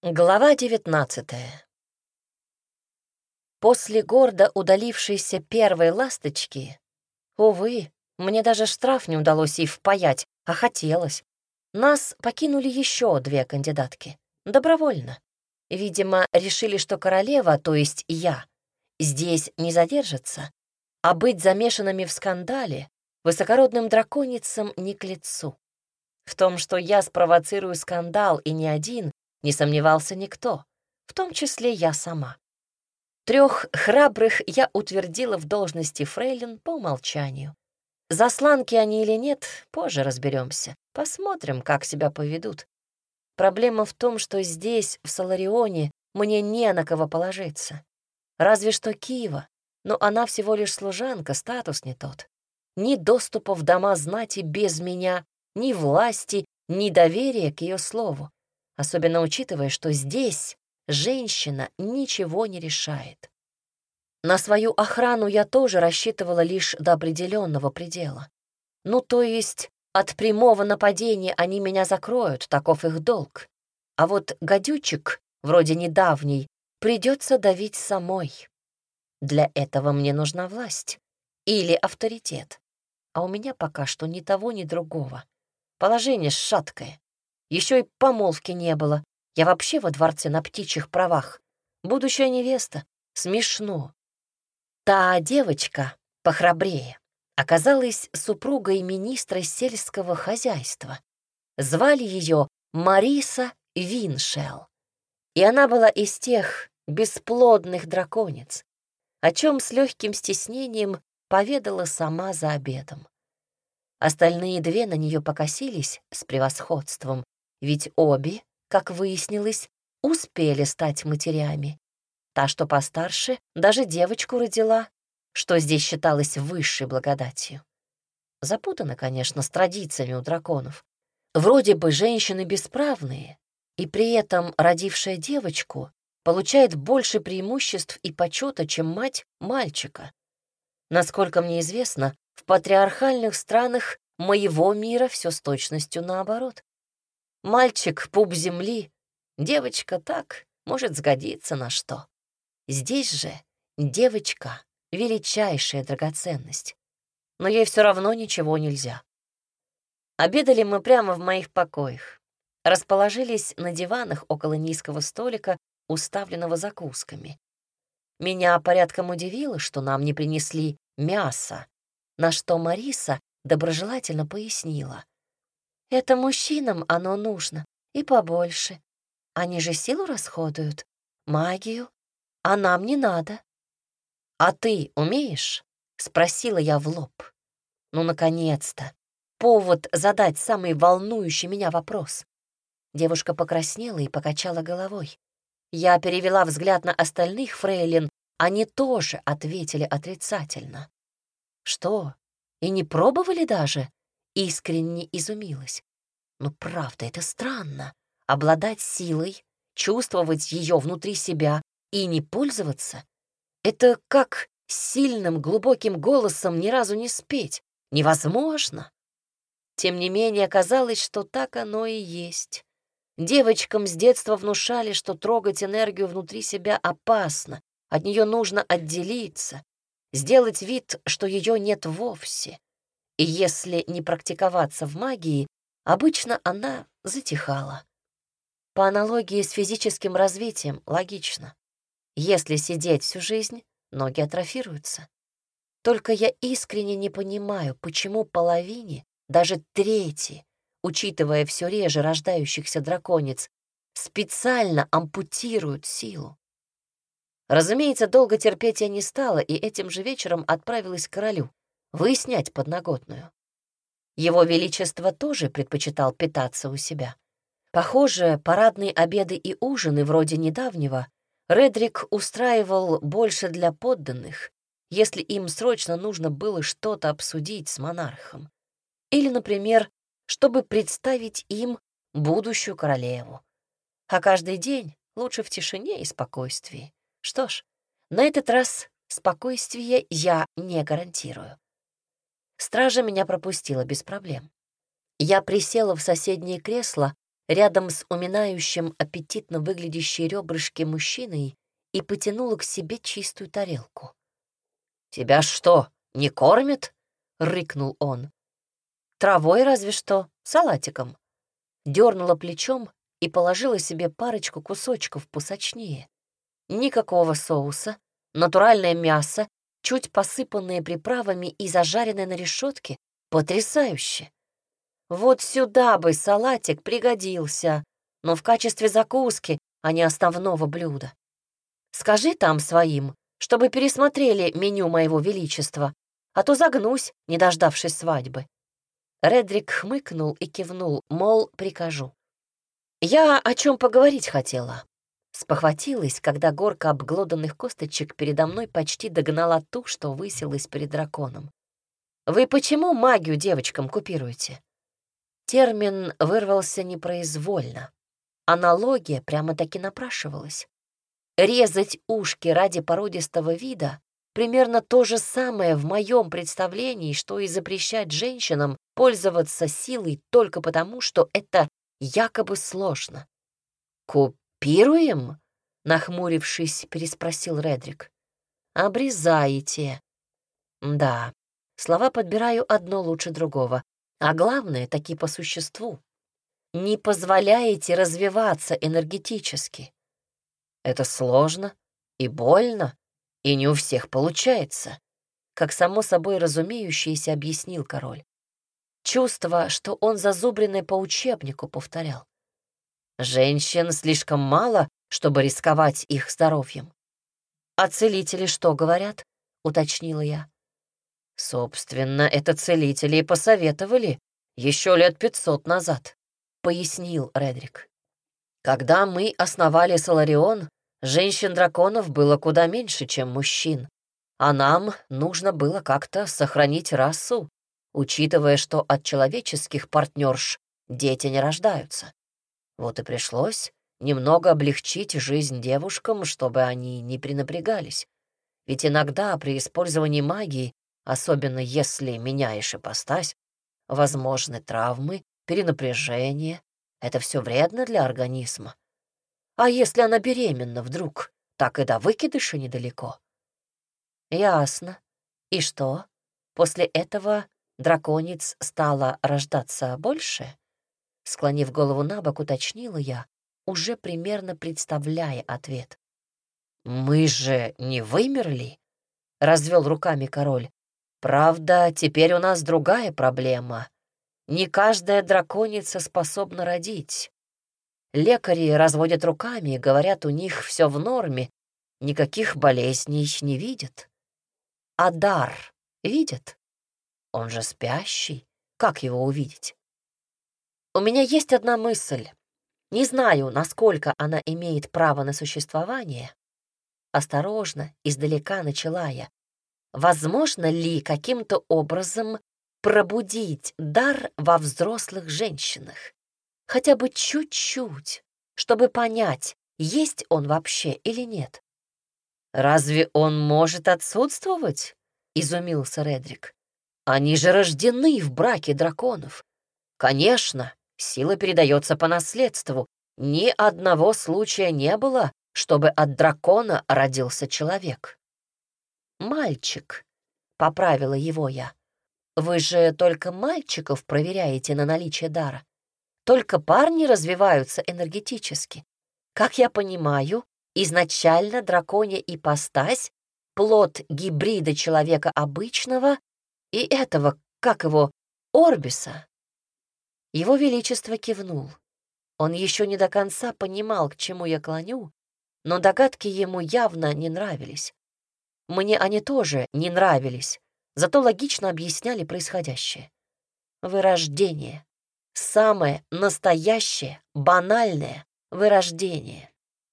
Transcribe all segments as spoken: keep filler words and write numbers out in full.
Глава девятнадцатая. После гордо удалившейся первой ласточки, увы, мне даже штраф не удалось ей впаять, а хотелось. Нас покинули еще две кандидатки. Добровольно. Видимо, решили, что королева, то есть я, здесь не задержится, а быть замешанными в скандале высокородным драконицам не к лицу. В том, что я спровоцирую скандал и не один, не сомневался никто, в том числе я сама. Трех храбрых я утвердила в должности фрейлин по умолчанию. Засланки они или нет, позже разберемся. Посмотрим, как себя поведут. Проблема в том, что здесь, в Соларионе, мне не на кого положиться. Разве что Кива, но она всего лишь служанка, статус не тот. Ни доступа в дома знати без меня, ни власти, ни доверия к ее слову. Особенно учитывая, что здесь женщина ничего не решает. На свою охрану я тоже рассчитывала лишь до определенного предела. Ну, то есть от прямого нападения они меня закроют, таков их долг. А вот гадючек, вроде недавней, придется давить самой. Для этого мне нужна власть или авторитет. А у меня пока что ни того, ни другого. Положение шаткое. Еще и помолвки не было. Я вообще во дворце на птичьих правах. Будущая невеста. Смешно. Та девочка, похрабрее, оказалась супругой министра сельского хозяйства. Звали ее Мариса Виншел. И она была из тех бесплодных драконец, о чем с легким стеснением поведала сама за обедом. Остальные две на нее покосились с превосходством, ведь обе, как выяснилось, успели стать матерями. Та, что постарше, даже девочку родила, что здесь считалось высшей благодатью. Запутано, конечно, с традициями у драконов. Вроде бы женщины бесправные, и при этом родившая девочку получает больше преимуществ и почета, чем мать мальчика. Насколько мне известно, в патриархальных странах моего мира все с точностью наоборот. Мальчик — пуп земли, девочка так, может сгодиться на что. Здесь же девочка — величайшая драгоценность. Но ей все равно ничего нельзя. Обедали мы прямо в моих покоях. Расположились на диванах около низкого столика, уставленного закусками. Меня порядком удивило, что нам не принесли мясо, на что Мариса доброжелательно пояснила. Это мужчинам оно нужно, и побольше. Они же силу расходуют, магию, а нам не надо. «А ты умеешь?» — спросила я в лоб. Ну, наконец-то! Повод задать самый волнующий меня вопрос. Девушка покраснела и покачала головой. Я перевела взгляд на остальных фрейлин, они тоже ответили отрицательно. «Что, и не пробовали даже?» — искренне изумилась. «Ну, правда, это странно. Обладать силой, чувствовать ее внутри себя и не пользоваться — это как сильным глубоким голосом ни разу не спеть. Невозможно». Тем не менее, оказалось, что так оно и есть. Девочкам с детства внушали, что трогать энергию внутри себя опасно, от нее нужно отделиться, сделать вид, что ее нет вовсе. И если не практиковаться в магии, обычно она затихала. По аналогии с физическим развитием логично. Если сидеть всю жизнь, ноги атрофируются. Только я искренне не понимаю, почему половине, даже трети, учитывая все реже рождающихся драконец, специально ампутируют силу. Разумеется, долго терпеть я не стала и этим же вечером отправилась к королю выяснять подноготную. Его Величество тоже предпочитал питаться у себя. Похоже, парадные обеды и ужины вроде недавнего Редрик устраивал больше для подданных, если им срочно нужно было что-то обсудить с монархом. Или, например, чтобы представить им будущую королеву. А каждый день лучше в тишине и спокойствии. Что ж, на этот раз спокойствие я не гарантирую. Стража меня пропустила без проблем. Я присела в соседнее кресло, рядом с уминающим аппетитно выглядящей ребрышки мужчиной и потянула к себе чистую тарелку. «Тебя что, не кормят?» — рыкнул он. «Травой разве что, салатиком». Дернула плечом и положила себе парочку кусочков посочнее. Никакого соуса, натуральное мясо, чуть посыпанное приправами и зажаренное на решетке. Потрясающе! Вот сюда бы салатик пригодился, но в качестве закуски, а не основного блюда. Скажи там своим, чтобы пересмотрели меню моего величества, а то загнусь, не дождавшись свадьбы. Редрик хмыкнул и кивнул, мол, прикажу. Я о чем поговорить хотела. Спохватилась, когда горка обглоданных косточек передо мной почти догнала ту, что высилась перед драконом. Вы почему магию девочкам купируете? Термин вырвался непроизвольно. Аналогия прямо-таки напрашивалась. Резать ушки ради породистого вида — примерно то же самое в моем представлении, что и запрещать женщинам пользоваться силой только потому, что это якобы сложно. «Купируем?» — нахмурившись, переспросил Редрик. «Обрезаете». Да, слова подбираю одно лучше другого. А главное, таки по существу. Не позволяете развиваться энергетически. Это сложно и больно, и не у всех получается, как само собой разумеющееся объяснил король. Чувство, что он зазубренное по учебнику повторял. Женщин слишком мало, чтобы рисковать их здоровьем. «А целители что говорят?» — уточнила я. «Собственно, это целители и посоветовали еще лет пятьсот назад», — пояснил Редрик. «Когда мы основали Соларион, женщин-драконов было куда меньше, чем мужчин, а нам нужно было как-то сохранить расу, учитывая, что от человеческих партнерш дети не рождаются. Вот и пришлось немного облегчить жизнь девушкам, чтобы они не пренапрягались. Ведь иногда при использовании магии, особенно если меняешь ипостась, возможны травмы, перенапряжение. Это все вредно для организма. А если она беременна вдруг, так и до выкидыша недалеко». «Ясно. И что? После этого дракониц стало рождаться больше?» Склонив голову набок, уточнила я, уже примерно представляя ответ. «Мы же не вымерли?» — развел руками король. «Правда, теперь у нас другая проблема. Не каждая драконица способна родить. Лекари разводят руками и говорят, у них все в норме, никаких болезней не видят. А дар видят? Он же спящий. Как его увидеть? У меня есть одна мысль. Не знаю, насколько она имеет право на существование. Осторожно, издалека начала я. Возможно ли каким-то образом пробудить дар во взрослых женщинах? Хотя бы чуть-чуть, чтобы понять, есть он вообще или нет. «Разве он может отсутствовать?» — изумился Редрик. «Они же рождены в браке драконов. Конечно, сила передается по наследству. Ни одного случая не было, чтобы от дракона родился человек». «Мальчик», — поправила его я. «Вы же только мальчиков проверяете на наличие дара. Только парни развиваются энергетически. Как я понимаю, изначально драконья ипостась — плод гибрида человека обычного и этого, как его, Орбиса». Его Величество кивнул. Он еще не до конца понимал, к чему я клоню, но догадки ему явно не нравились. Мне они тоже не нравились, зато логично объясняли происходящее. Вырождение. Самое настоящее, банальное вырождение.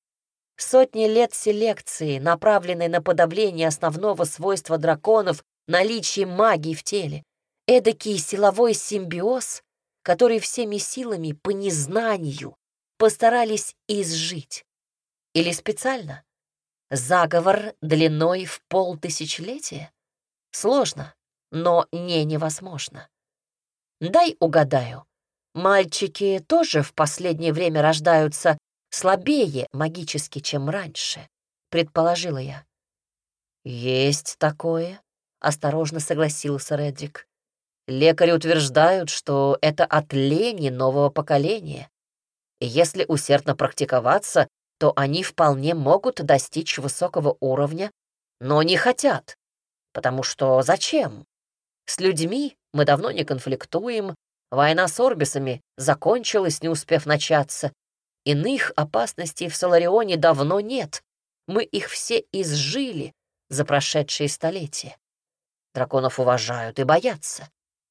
Сотни лет селекции, направленной на подавление основного свойства драконов — наличие магии в теле. Эдакий силовой симбиоз, который всеми силами по незнанию постарались изжить. Или специально? Заговор длиной в полтысячелетия? Сложно, но не невозможно. Дай угадаю. Мальчики тоже в последнее время рождаются слабее магически, чем раньше, предположила я. Есть такое, осторожно согласился Редрик. Лекари утверждают, что это от лени нового поколения. И если усердно практиковаться, то они вполне могут достичь высокого уровня, но не хотят. Потому что зачем? С людьми мы давно не конфликтуем, война с орбисами закончилась, не успев начаться. Иных опасностей в Соларионе давно нет. Мы их все изжили за прошедшие столетия. Драконов уважают и боятся.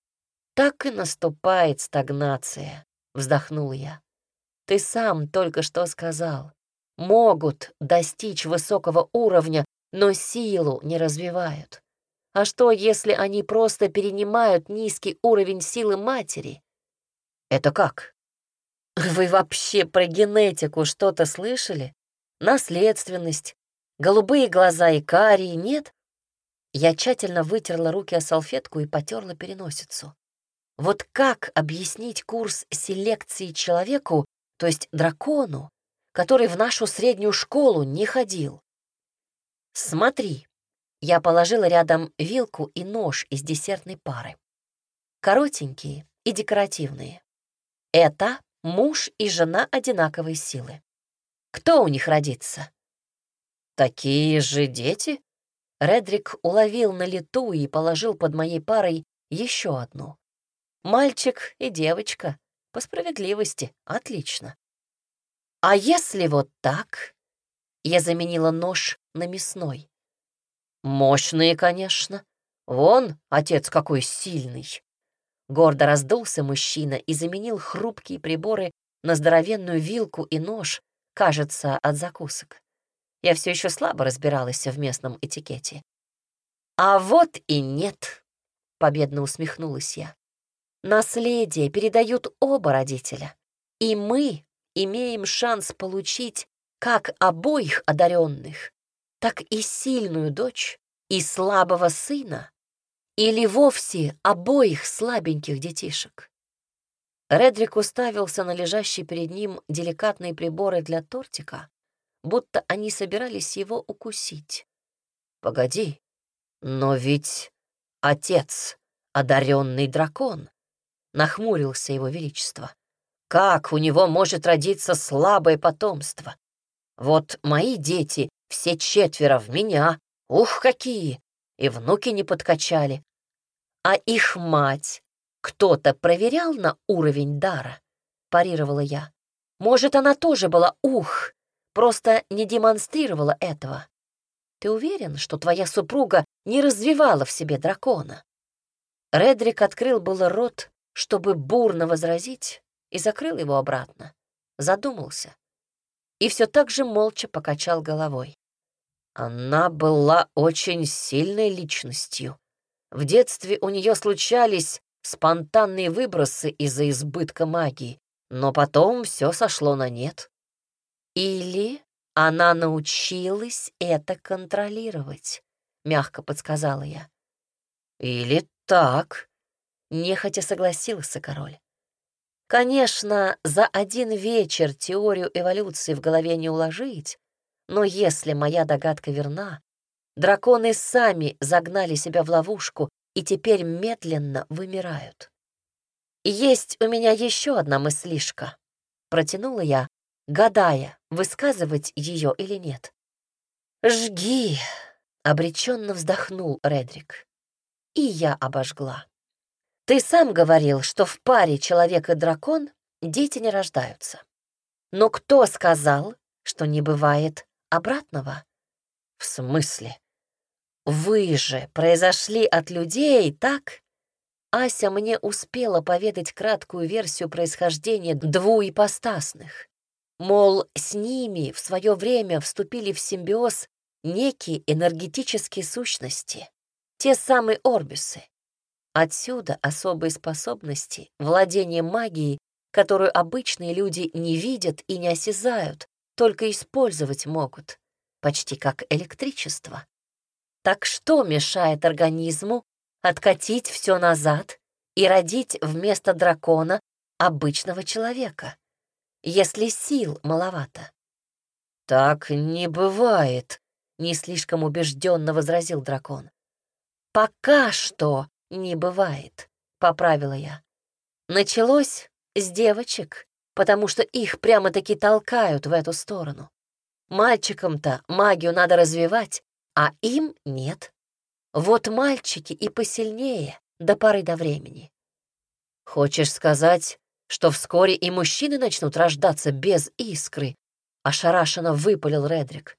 Так и наступает стагнация, вздохнул я. Ты сам только что сказал. Могут достичь высокого уровня, но силу не развивают. А что, если они просто перенимают низкий уровень силы матери? Это как? Вы вообще про генетику что-то слышали? Наследственность, голубые глаза и карие, нет? Я тщательно вытерла руки о салфетку и потерла переносицу. Вот как объяснить курс селекции человеку, то есть дракону, который в нашу среднюю школу не ходил? Смотри, я положила рядом вилку и нож из десертной пары. Коротенькие и декоративные. Это муж и жена одинаковой силы. Кто у них родится? Такие же дети? Редрик уловил на лету и положил под моей парой еще одну. Мальчик и девочка. По справедливости. Отлично. А если вот так? Я заменила нож на мясной. Мощные, конечно. Вон, отец какой сильный. Гордо раздулся мужчина и заменил хрупкие приборы на здоровенную вилку и нож, кажется, от закусок. Я все еще слабо разбиралась в местном этикете. А вот и нет, победно усмехнулась я. Наследие передают оба родителя, и мы имеем шанс получить как обоих одаренных, так и сильную дочь, и слабого сына, или вовсе обоих слабеньких детишек. Редрик уставился на лежащие перед ним деликатные приборы для тортика, будто они собирались его укусить. Погоди, но ведь отец — одаренный дракон, нахмурился его величество. Как у него может родиться слабое потомство? Вот мои дети, все четверо в меня, ух, какие! И внуки не подкачали. А их мать кто-то проверял на уровень дара? Парировала я. Может, она тоже была ух, просто не демонстрировала этого. Ты уверен, что твоя супруга не развивала в себе дракона? Редрик открыл было рот, чтобы бурно возразить, и закрыл его обратно. Задумался. И все так же молча покачал головой. Она была очень сильной личностью. В детстве у нее случались спонтанные выбросы из-за избытка магии, но потом все сошло на нет. Или она научилась это контролировать, мягко подсказала я. Или так, нехотя согласился король. Конечно, за один вечер теорию эволюции в голове не уложить, но если моя догадка верна, драконы сами загнали себя в ловушку и теперь медленно вымирают. «Есть у меня еще одна мыслишка», — протянула я, гадая, высказывать ее или нет. «Жги», — обреченно вздохнул Редрик. И я обожгла. «Ты сам говорил, что в паре человек и дракон дети не рождаются. Но кто сказал, что не бывает обратного?» «В смысле? Вы же произошли от людей, так?» Ася мне успела поведать краткую версию происхождения двуипостасных. Мол, с ними в свое время вступили в симбиоз некие энергетические сущности, те самые орбисы. Отсюда особые способности, владение магией, которую обычные люди не видят и не осязают, только использовать могут, почти как электричество. Так что мешает организму откатить все назад и родить вместо дракона обычного человека, если сил маловато. «Так не бывает», — не слишком убежденно возразил дракон. «Пока что не бывает», — поправила я. Началось с девочек, потому что их прямо-таки толкают в эту сторону. Мальчикам-то магию надо развивать, а им нет. Вот мальчики и посильнее до поры до времени. Хочешь сказать, что вскоре и мужчины начнут рождаться без искры? Ошарашенно выпалил Редрик.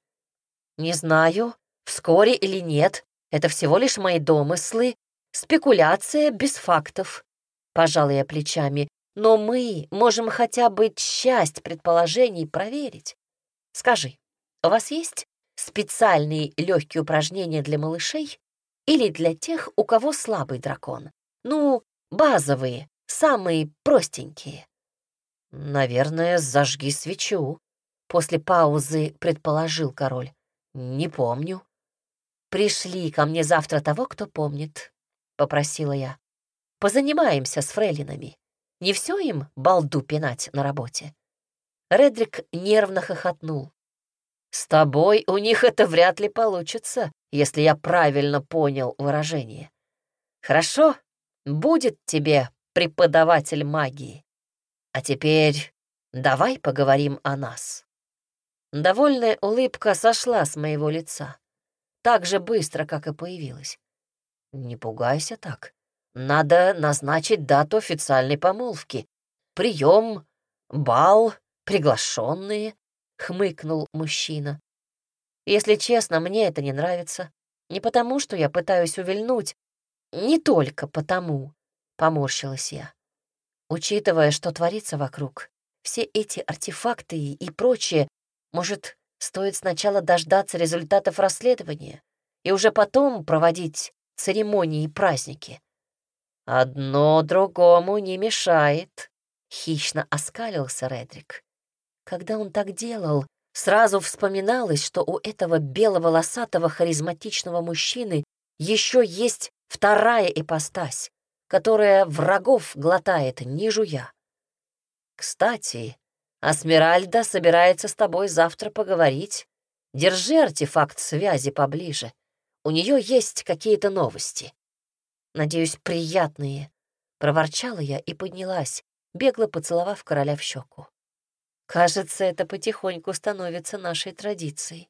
Не знаю, вскоре или нет, это всего лишь мои домыслы, спекуляция без фактов. Пожала я плечами, но мы можем хотя бы часть предположений проверить. Скажи, у вас есть специальные легкие упражнения для малышей или для тех, у кого слабый дракон? Ну, базовые, самые простенькие. Наверное, зажги свечу. После паузы предположил король. Не помню. Пришли ко мне завтра того, кто помнит, попросила я. Позанимаемся с фрейлинами. Не все им балду пинать на работе. Редрик нервно хохотнул. С тобой у них это вряд ли получится, если я правильно понял выражение. Хорошо, будет тебе преподаватель магии. А теперь давай поговорим о нас. Довольная улыбка сошла с моего лица, так же быстро, как и появилась. Не пугайся так. Надо назначить дату официальной помолвки. Прием, бал, приглашенные, — хмыкнул мужчина. Если честно, мне это не нравится. Не потому, что я пытаюсь увильнуть, не только потому, — поморщилась я. Учитывая, что творится вокруг, все эти артефакты и прочее, может, стоит сначала дождаться результатов расследования и уже потом проводить церемонии и праздники. Одно другому не мешает, — хищно оскалился Редрик. Когда он так делал, сразу вспоминалось, что у этого беловолосатого харизматичного мужчины еще есть вторая ипостась, которая врагов глотает, не жуя. Кстати, Асмеральда собирается с тобой завтра поговорить. Держи артефакт связи поближе. У нее есть какие-то новости. Надеюсь, приятные. Проворчала я и поднялась, бегло поцеловав короля в щеку. Кажется, это потихоньку становится нашей традицией.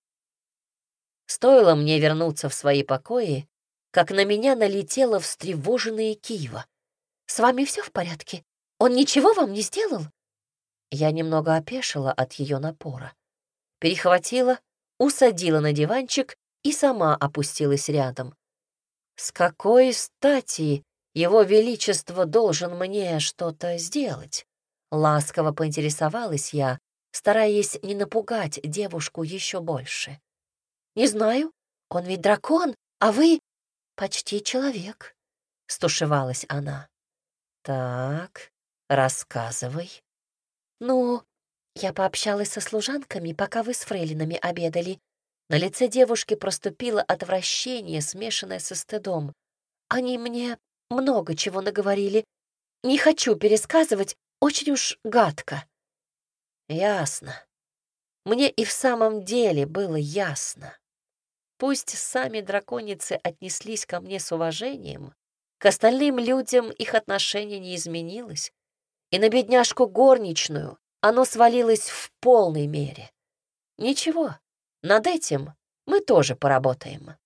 Стоило мне вернуться в свои покои, как на меня налетела встревоженная Кива. «С вами все в порядке? Он ничего вам не сделал?» Я немного опешила от ее напора. Перехватила, усадила на диванчик и сама опустилась рядом. С какой стати его величество должен мне что-то сделать? Ласково поинтересовалась я, стараясь не напугать девушку еще больше. «Не знаю, он ведь дракон, а вы почти человек», — стушевалась она. «Так, рассказывай». «Ну, я пообщалась со служанками, пока вы с фрейлинами обедали. На лице девушки проступило отвращение, смешанное со стыдом. Они мне много чего наговорили. Не хочу пересказывать, очень уж гадко». «Ясно. Мне и в самом деле было ясно. Пусть сами драконицы отнеслись ко мне с уважением, к остальным людям их отношение не изменилось, и на бедняжку горничную оно свалилось в полной мере. Ничего, над этим мы тоже поработаем».